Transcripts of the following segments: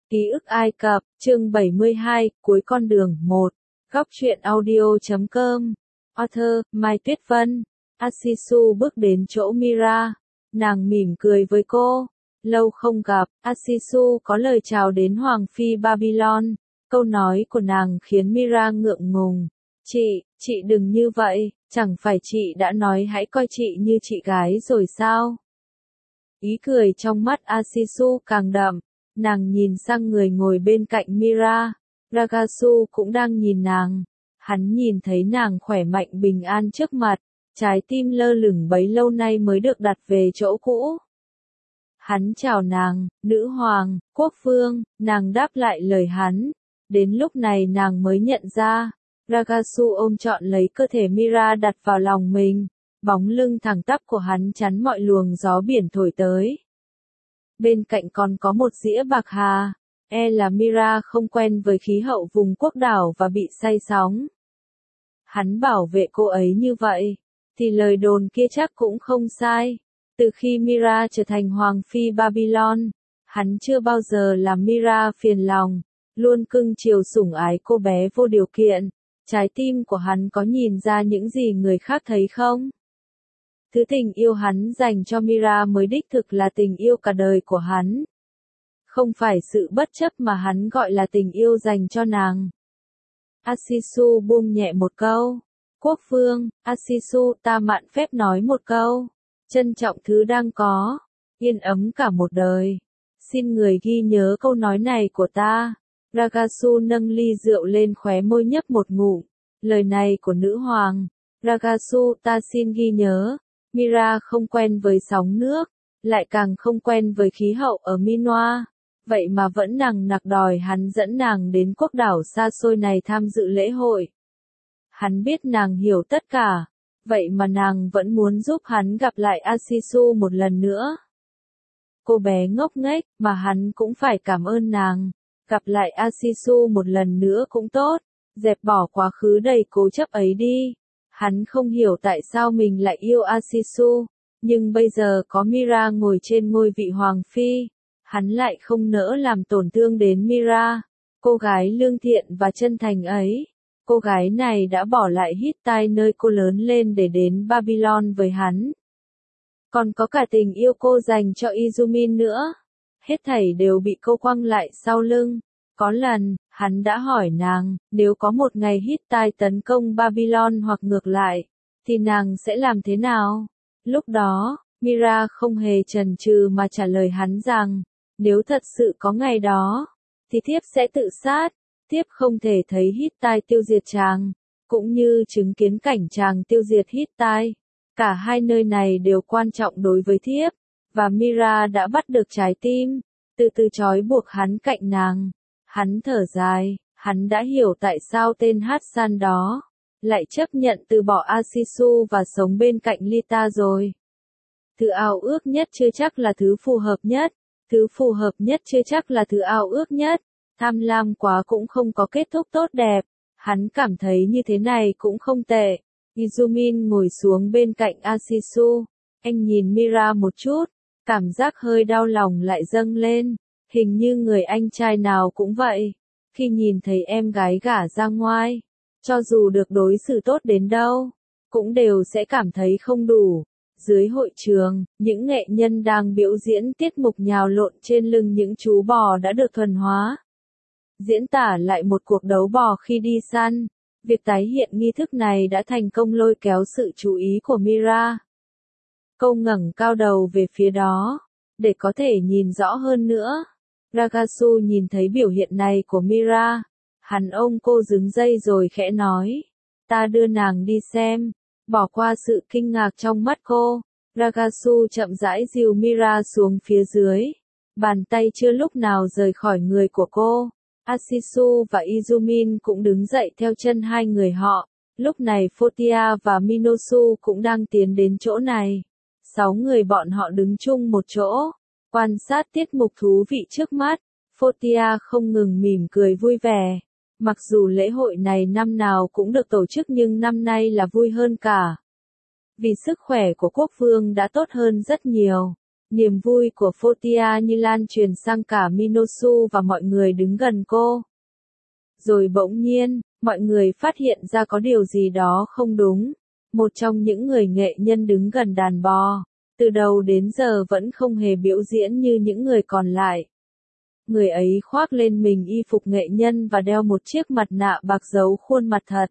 Ký ức Ai Cập, chương 72, cuối con đường 1. Góc truyện audio.com. Author, Mai Tuyết Vân. Asisu bước đến chỗ Mira. Nàng mỉm cười với cô. Lâu không gặp, Asisu có lời chào đến Hoàng phi Babylon. Câu nói của nàng khiến Mira ngượng ngùng. Chị đừng như vậy, chẳng phải chị đã nói hãy coi chị như chị gái rồi sao? Ý cười trong mắt Asisu càng đậm. Nàng nhìn sang người ngồi bên cạnh Mira. Ragasu cũng đang nhìn nàng. Hắn nhìn thấy nàng khỏe mạnh bình an trước mặt. Trái tim lơ lửng bấy lâu nay mới được đặt về chỗ cũ. Hắn chào nàng, nữ hoàng, quốc vương, nàng đáp lại lời hắn. Đến lúc này nàng mới nhận ra. Ragasu ôm trọn lấy cơ thể Mira đặt vào lòng mình. Bóng lưng thẳng tắp của hắn chắn mọi luồng gió biển thổi tới. Bên cạnh còn có một dĩa bạc hà, là Mira không quen với khí hậu vùng quốc đảo và bị say sóng. Hắn bảo vệ cô ấy như vậy, thì lời đồn kia chắc cũng không sai. Từ khi Mira trở thành Hoàng phi Babylon, hắn chưa bao giờ làm Mira phiền lòng, luôn cưng chiều sủng ái cô bé vô điều kiện. Trái tim của hắn có nhìn ra những gì người khác thấy không? Thứ tình yêu hắn dành cho Mira mới đích thực là tình yêu cả đời của hắn. Không phải sự bất chấp mà hắn gọi là tình yêu dành cho nàng. Asisu buông nhẹ một câu. Quốc vương, Asisu ta mạn phép nói một câu. Trân trọng thứ đang có. Yên ấm cả một đời. Xin người ghi nhớ câu nói này của ta. Ragasu nâng ly rượu lên khóe môi nhấp một ngụm. Lời này của nữ hoàng. Ragasu ta xin ghi nhớ. Mira không quen với sóng nước, lại càng không quen với khí hậu ở Minoa, vậy mà vẫn nằng nặc đòi hắn dẫn nàng đến quốc đảo xa xôi này tham dự lễ hội. Hắn biết nàng hiểu tất cả, vậy mà nàng vẫn muốn giúp hắn gặp lại Asisu một lần nữa. Cô bé ngốc nghếch, mà hắn cũng phải cảm ơn nàng. Gặp lại Asisu một lần nữa cũng tốt, dẹp bỏ quá khứ đầy cố chấp ấy đi. Hắn không hiểu tại sao mình lại yêu Asisu, nhưng bây giờ có Mira ngồi trên ngôi vị hoàng phi, hắn lại không nỡ làm tổn thương đến Mira, cô gái lương thiện và chân thành ấy. Cô gái này đã bỏ lại Hittite nơi cô lớn lên để đến Babylon với hắn. Còn có cả tình yêu cô dành cho Izumin nữa. Hết thảy đều bị cô quăng lại sau lưng. Có lần, hắn đã hỏi nàng, nếu có một ngày Hittite tấn công Babylon hoặc ngược lại, thì nàng sẽ làm thế nào? Lúc đó, Mira không hề chần chừ mà trả lời hắn rằng, nếu thật sự có ngày đó, thì thiếp sẽ tự sát, thiếp không thể thấy Hittite tiêu diệt chàng, cũng như chứng kiến cảnh chàng tiêu diệt Hittite. Cả hai nơi này đều quan trọng đối với thiếp, và Mira đã bắt được trái tim, từ từ trói buộc hắn cạnh nàng. Hắn thở dài, hắn đã hiểu tại sao tên Hassan đó lại chấp nhận từ bỏ Asisu và sống bên cạnh Lita rồi. Thứ ao ước nhất chưa chắc là thứ phù hợp nhất, thứ phù hợp nhất chưa chắc là thứ ao ước nhất. Tham lam quá cũng không có kết thúc tốt đẹp. Hắn cảm thấy như thế này cũng không tệ. Izumin ngồi xuống bên cạnh Asisu. Anh nhìn Mira một chút, cảm giác hơi đau lòng lại dâng lên. Hình như người anh trai nào cũng vậy. Khi nhìn thấy em gái gả ra ngoài, cho dù được đối xử tốt đến đâu, cũng đều sẽ cảm thấy không đủ. Dưới hội trường, những nghệ nhân đang biểu diễn tiết mục nhào lộn trên lưng những chú bò đã được thuần hóa. Diễn tả lại một cuộc đấu bò khi đi săn. Việc tái hiện nghi thức này đã thành công lôi kéo sự chú ý của Mira. Cô ngẩng cao đầu về phía đó, để có thể nhìn rõ hơn nữa. Ragasu nhìn thấy biểu hiện này của Mira. Hắn ôm cô dừng dây rồi khẽ nói. Ta đưa nàng đi xem. Bỏ qua sự kinh ngạc trong mắt cô. Ragasu chậm rãi dìu Mira xuống phía dưới. Bàn tay chưa lúc nào rời khỏi người của cô. Asisu và Izumin cũng đứng dậy theo chân hai người họ. Lúc này Fotia và Minosu cũng đang tiến đến chỗ này. 6 người bọn họ đứng chung một chỗ. Quan sát tiết mục thú vị trước mắt, Fotia không ngừng mỉm cười vui vẻ. Mặc dù lễ hội này năm nào cũng được tổ chức nhưng năm nay là vui hơn cả. Vì sức khỏe của quốc vương đã tốt hơn rất nhiều. Niềm vui của Fotia như lan truyền sang cả Minosu và mọi người đứng gần cô. Rồi bỗng nhiên, mọi người phát hiện ra có điều gì đó không đúng. Một trong những người nghệ nhân đứng gần đàn bò, từ đầu đến giờ vẫn không hề biểu diễn như những người còn lại. Người ấy khoác lên mình y phục nghệ nhân và đeo một chiếc mặt nạ bạc giấu khuôn mặt thật.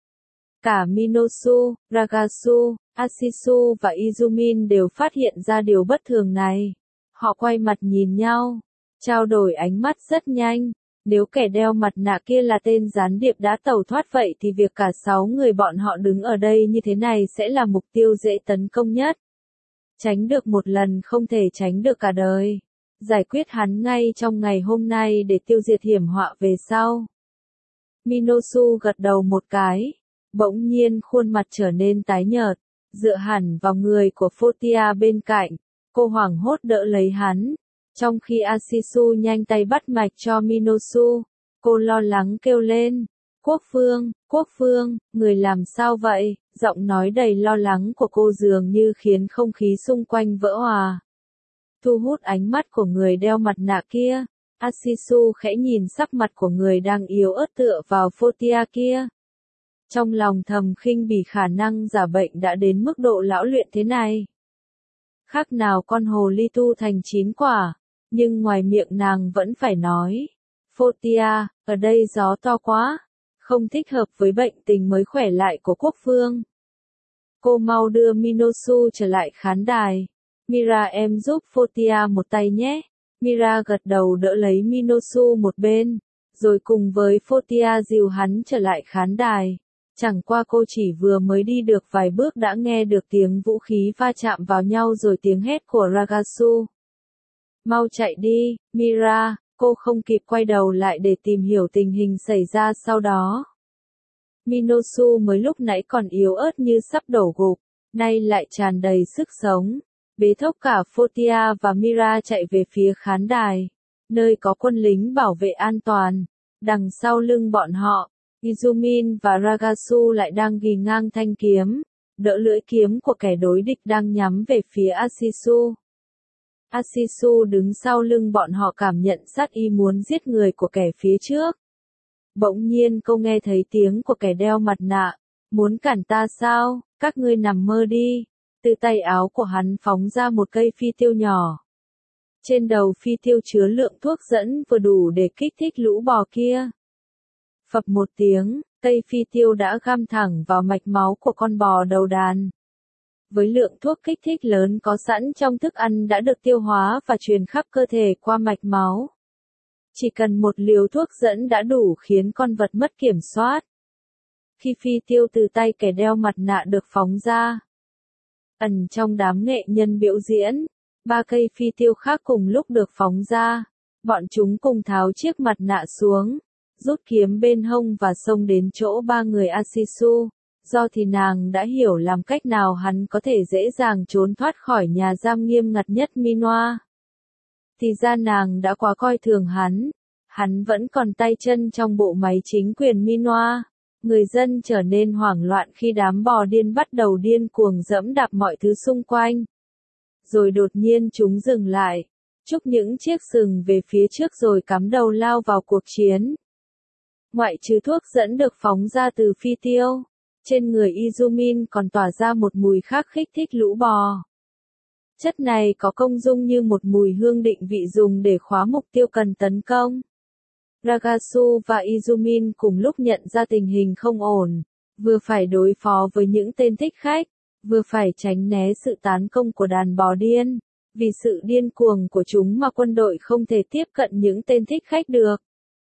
Cả Minosu, Ragasu, Asisu và Izumin đều phát hiện ra điều bất thường này. Họ quay mặt nhìn nhau, trao đổi ánh mắt rất nhanh. Nếu kẻ đeo mặt nạ kia là tên gián điệp đã tẩu thoát vậy thì việc cả 6 người bọn họ đứng ở đây như thế này sẽ là mục tiêu dễ tấn công nhất. Tránh được một lần không thể tránh được cả đời. Giải quyết hắn ngay trong ngày hôm nay để tiêu diệt hiểm họa về sau. Minosu gật đầu một cái. Bỗng nhiên khuôn mặt trở nên tái nhợt. Dựa hẳn vào người của Fotia bên cạnh. Cô hoảng hốt đỡ lấy hắn. Trong khi Asisu nhanh tay bắt mạch cho Minosu, cô lo lắng kêu lên. Quốc Phương, người làm sao vậy? Giọng nói đầy lo lắng của cô dường như khiến không khí xung quanh vỡ hòa. Thu hút ánh mắt của người đeo mặt nạ kia, Asisu khẽ nhìn sắc mặt của người đang yếu ớt tựa vào Fotia kia. Trong lòng thầm khinh bỉ khả năng giả bệnh đã đến mức độ lão luyện thế này. Khác nào con hồ ly tu thành 9 quả, nhưng ngoài miệng nàng vẫn phải nói. Fotia, ở đây gió to quá, không thích hợp với bệnh tình mới khỏe lại của Quốc Phương. Cô mau đưa Minosu trở lại khán đài. Mira em giúp Fotia một tay nhé. Mira gật đầu đỡ lấy Minosu một bên, rồi cùng với Fotia dìu hắn trở lại khán đài. Chẳng qua cô chỉ vừa mới đi được vài bước đã nghe được tiếng vũ khí va chạm vào nhau rồi tiếng hét của Ragasu. Mau chạy đi, Mira, cô không kịp quay đầu lại để tìm hiểu tình hình xảy ra sau đó. Minosu mới lúc nãy còn yếu ớt như sắp đổ gục, nay lại tràn đầy sức sống. Bế thốc cả Fotia và Mira chạy về phía khán đài, nơi có quân lính bảo vệ an toàn. Đằng sau lưng bọn họ, Izumin và Ragasu lại đang ghì ngang thanh kiếm, đỡ lưỡi kiếm của kẻ đối địch đang nhắm về phía Asisu. Asisu đứng sau lưng bọn họ cảm nhận sát ý muốn giết người của kẻ phía trước. Bỗng nhiên cô nghe thấy tiếng của kẻ đeo mặt nạ. Muốn cản ta sao, các ngươi nằm mơ đi. Từ tay áo của hắn phóng ra một cây phi tiêu nhỏ. Trên đầu phi tiêu chứa lượng thuốc dẫn vừa đủ để kích thích lũ bò kia. Phập một tiếng, cây phi tiêu đã găm thẳng vào mạch máu của con bò đầu đàn. Với lượng thuốc kích thích lớn có sẵn trong thức ăn đã được tiêu hóa và truyền khắp cơ thể qua mạch máu. Chỉ cần một liều thuốc dẫn đã đủ khiến con vật mất kiểm soát. Khi phi tiêu từ tay kẻ đeo mặt nạ được phóng ra, ẩn trong đám nghệ nhân biểu diễn, 3 cây phi tiêu khác cùng lúc được phóng ra. Bọn chúng cùng tháo chiếc mặt nạ xuống, rút kiếm bên hông và xông đến chỗ 3 người Asisu. Do thì nàng đã hiểu làm cách nào hắn có thể dễ dàng trốn thoát khỏi nhà giam nghiêm ngặt nhất Minoa. Thì ra nàng đã quá coi thường hắn vẫn còn tay chân trong bộ máy chính quyền Minoa. Người dân trở nên hoảng loạn khi đám bò điên bắt đầu điên cuồng dẫm đạp mọi thứ xung quanh. Rồi đột nhiên chúng dừng lại, trúc những chiếc sừng về phía trước rồi cắm đầu lao vào cuộc chiến. Ngoại trừ thuốc dẫn được phóng ra từ phi tiêu, trên người Izumin còn tỏa ra một mùi khác kích thích lũ bò. Chất này có công dụng như một mùi hương định vị dùng để khóa mục tiêu cần tấn công. Ragasu và Izumin cùng lúc nhận ra tình hình không ổn, vừa phải đối phó với những tên thích khách, vừa phải tránh né sự tấn công của đàn bò điên. Vì sự điên cuồng của chúng mà quân đội không thể tiếp cận những tên thích khách được.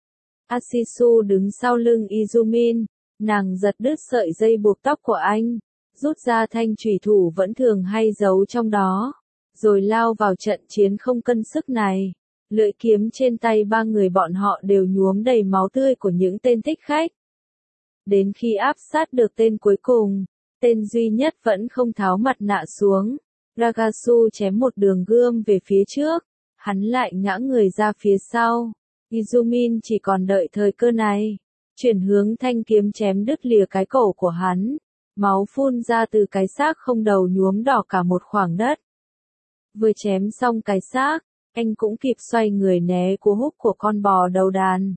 Asisu đứng sau lưng Izumin, nàng giật đứt sợi dây buộc tóc của anh, rút ra thanh chủy thủ vẫn thường hay giấu trong đó, rồi lao vào trận chiến không cân sức này. Lưỡi kiếm trên tay 3 người bọn họ đều nhuốm đầy máu tươi của những tên thích khách. Đến khi áp sát được tên cuối cùng, tên duy nhất vẫn không tháo mặt nạ xuống. Ragasu chém một đường gươm về phía trước, hắn lại ngã người ra phía sau. Izumin chỉ còn đợi thời cơ này, chuyển hướng thanh kiếm chém đứt lìa cái cổ của hắn. Máu phun ra từ cái xác không đầu nhuốm đỏ cả một khoảng đất. Vừa chém xong cái xác, anh cũng kịp xoay người né cú húc của con bò đầu đàn.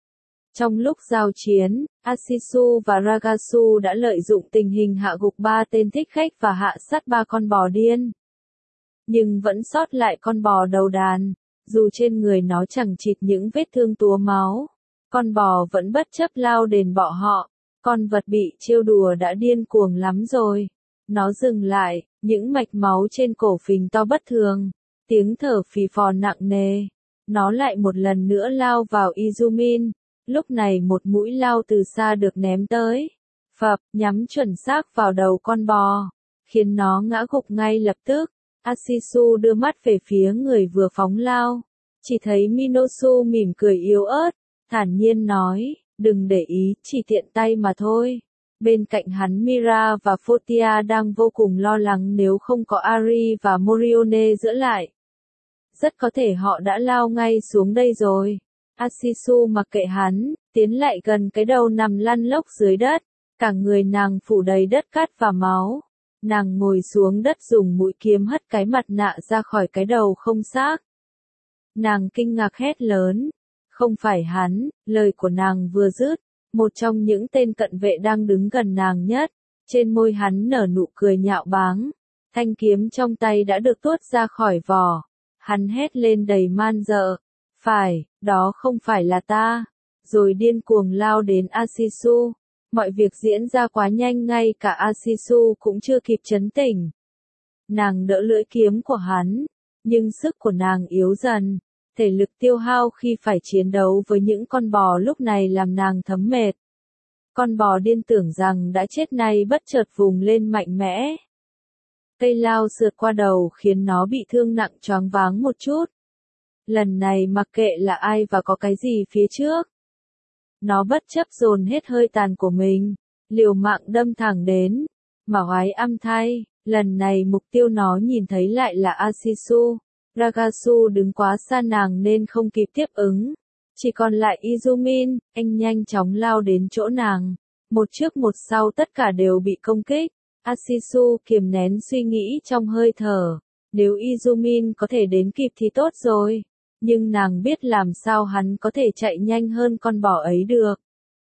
Trong lúc giao chiến, Asisu và Ragasu đã lợi dụng tình hình hạ gục 3 tên thích khách và hạ sát 3 con bò điên. Nhưng vẫn sót lại con bò đầu đàn, dù trên người nó chẳng chịt những vết thương túa máu. Con bò vẫn bất chấp lao đền bọ họ, con vật bị trêu đùa đã điên cuồng lắm rồi. Nó dừng lại, những mạch máu trên cổ phình to bất thường, tiếng thở phì phò nặng nề. Nó lại một lần nữa lao vào Izumin, lúc này một mũi lao từ xa được ném tới. Phập, nhắm chuẩn xác vào đầu con bò, khiến nó ngã gục ngay lập tức. Asisu đưa mắt về phía người vừa phóng lao, chỉ thấy Minosu mỉm cười yếu ớt, thản nhiên nói, đừng để ý, chỉ tiện tay mà thôi. Bên cạnh hắn Mira và Fotia đang vô cùng lo lắng nếu không có Ari và Morione giữ lại. Rất có thể họ đã lao ngay xuống đây rồi. Asisu mặc kệ hắn, tiến lại gần cái đầu nằm lăn lóc dưới đất, cả người nàng phủ đầy đất cát và máu. Nàng ngồi xuống đất dùng mũi kiếm hất cái mặt nạ ra khỏi cái đầu không xác. Nàng kinh ngạc hét lớn. Không phải hắn, lời của nàng vừa dứt, một trong những tên cận vệ đang đứng gần nàng nhất, trên môi hắn nở nụ cười nhạo báng. Thanh kiếm trong tay đã được tuốt ra khỏi vỏ. Hắn hét lên đầy man dợ. Phải, đó không phải là ta. Rồi điên cuồng lao đến Asisu. Mọi việc diễn ra quá nhanh ngay cả Asisu cũng chưa kịp trấn tỉnh. Nàng đỡ lưỡi kiếm của hắn, nhưng sức của nàng yếu dần. Thể lực tiêu hao khi phải chiến đấu với những con bò lúc này làm nàng thấm mệt. Con bò điên tưởng rằng đã chết nay bất chợt vùng lên mạnh mẽ. Cây lao sượt qua đầu khiến nó bị thương nặng choáng váng một chút. Lần này mặc kệ là ai và có cái gì phía trước. Nó bất chấp dồn hết hơi tàn của mình, liều mạng đâm thẳng đến. Mà oái âm thay, lần này mục tiêu nó nhìn thấy lại là Asisu. Ragasu đứng quá xa nàng nên không kịp tiếp ứng. Chỉ còn lại Izumin, anh nhanh chóng lao đến chỗ nàng. Một trước một sau tất cả đều bị công kích. Asisu kiềm nén suy nghĩ trong hơi thở. Nếu Izumin có thể đến kịp thì tốt rồi. Nhưng nàng biết làm sao hắn có thể chạy nhanh hơn con bò ấy được.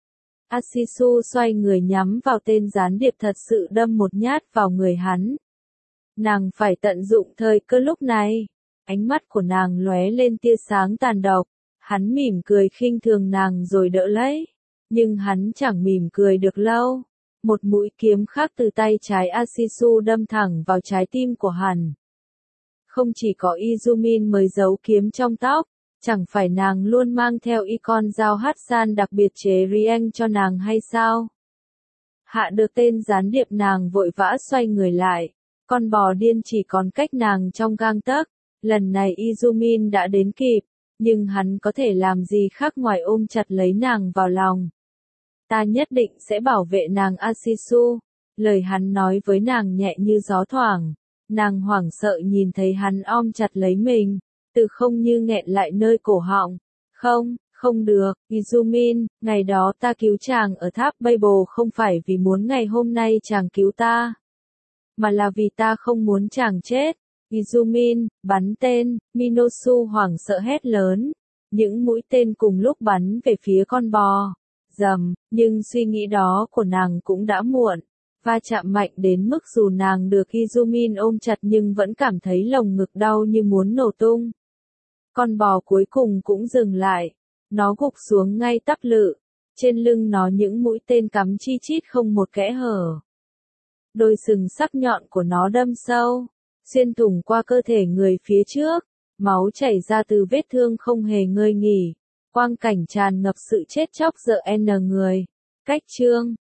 Asisu xoay người nhắm vào tên gián điệp thật sự đâm một nhát vào người hắn. Nàng phải tận dụng thời cơ lúc này. Ánh mắt của nàng lóe lên tia sáng tàn độc. Hắn mỉm cười khinh thường nàng rồi đỡ lấy. Nhưng hắn chẳng mỉm cười được lâu. Một mũi kiếm khác từ tay trái Asisu đâm thẳng vào trái tim của hắn. Không chỉ có Izumin mới giấu kiếm trong tóc, chẳng phải nàng luôn mang theo con dao Hatsan đặc biệt chế riêng cho nàng hay sao? Hạ được tên gián điệp nàng vội vã xoay người lại. Con bò điên chỉ còn cách nàng trong gang tấc. Lần này Izumin đã đến kịp, nhưng hắn có thể làm gì khác ngoài ôm chặt lấy nàng vào lòng. Ta nhất định sẽ bảo vệ nàng Asisu. Lời hắn nói với nàng nhẹ như gió thoảng. Nàng hoảng sợ nhìn thấy hắn ôm chặt lấy mình, từ không như nghẹn lại nơi cổ họng. Không, không được, Izumin, ngày đó ta cứu chàng ở tháp Babel không phải vì muốn ngày hôm nay chàng cứu ta, mà là vì ta không muốn chàng chết. Izumin, bắn tên, Minosu hoảng sợ hét lớn. Những mũi tên cùng lúc bắn về phía con bò. Rầm, nhưng suy nghĩ đó của nàng cũng đã muộn. Va chạm mạnh đến mức dù nàng được Izumin ôm chặt nhưng vẫn cảm thấy lồng ngực đau như muốn nổ tung. Con bò cuối cùng cũng dừng lại. Nó gục xuống ngay tắp lự. Trên lưng nó những mũi tên cắm chi chít không một kẽ hở. Đôi sừng sắc nhọn của nó đâm sâu, xuyên thủng qua cơ thể người phía trước. Máu chảy ra từ vết thương không hề ngơi nghỉ. Quang cảnh tràn ngập sự chết chóc dợ n người. Cách chương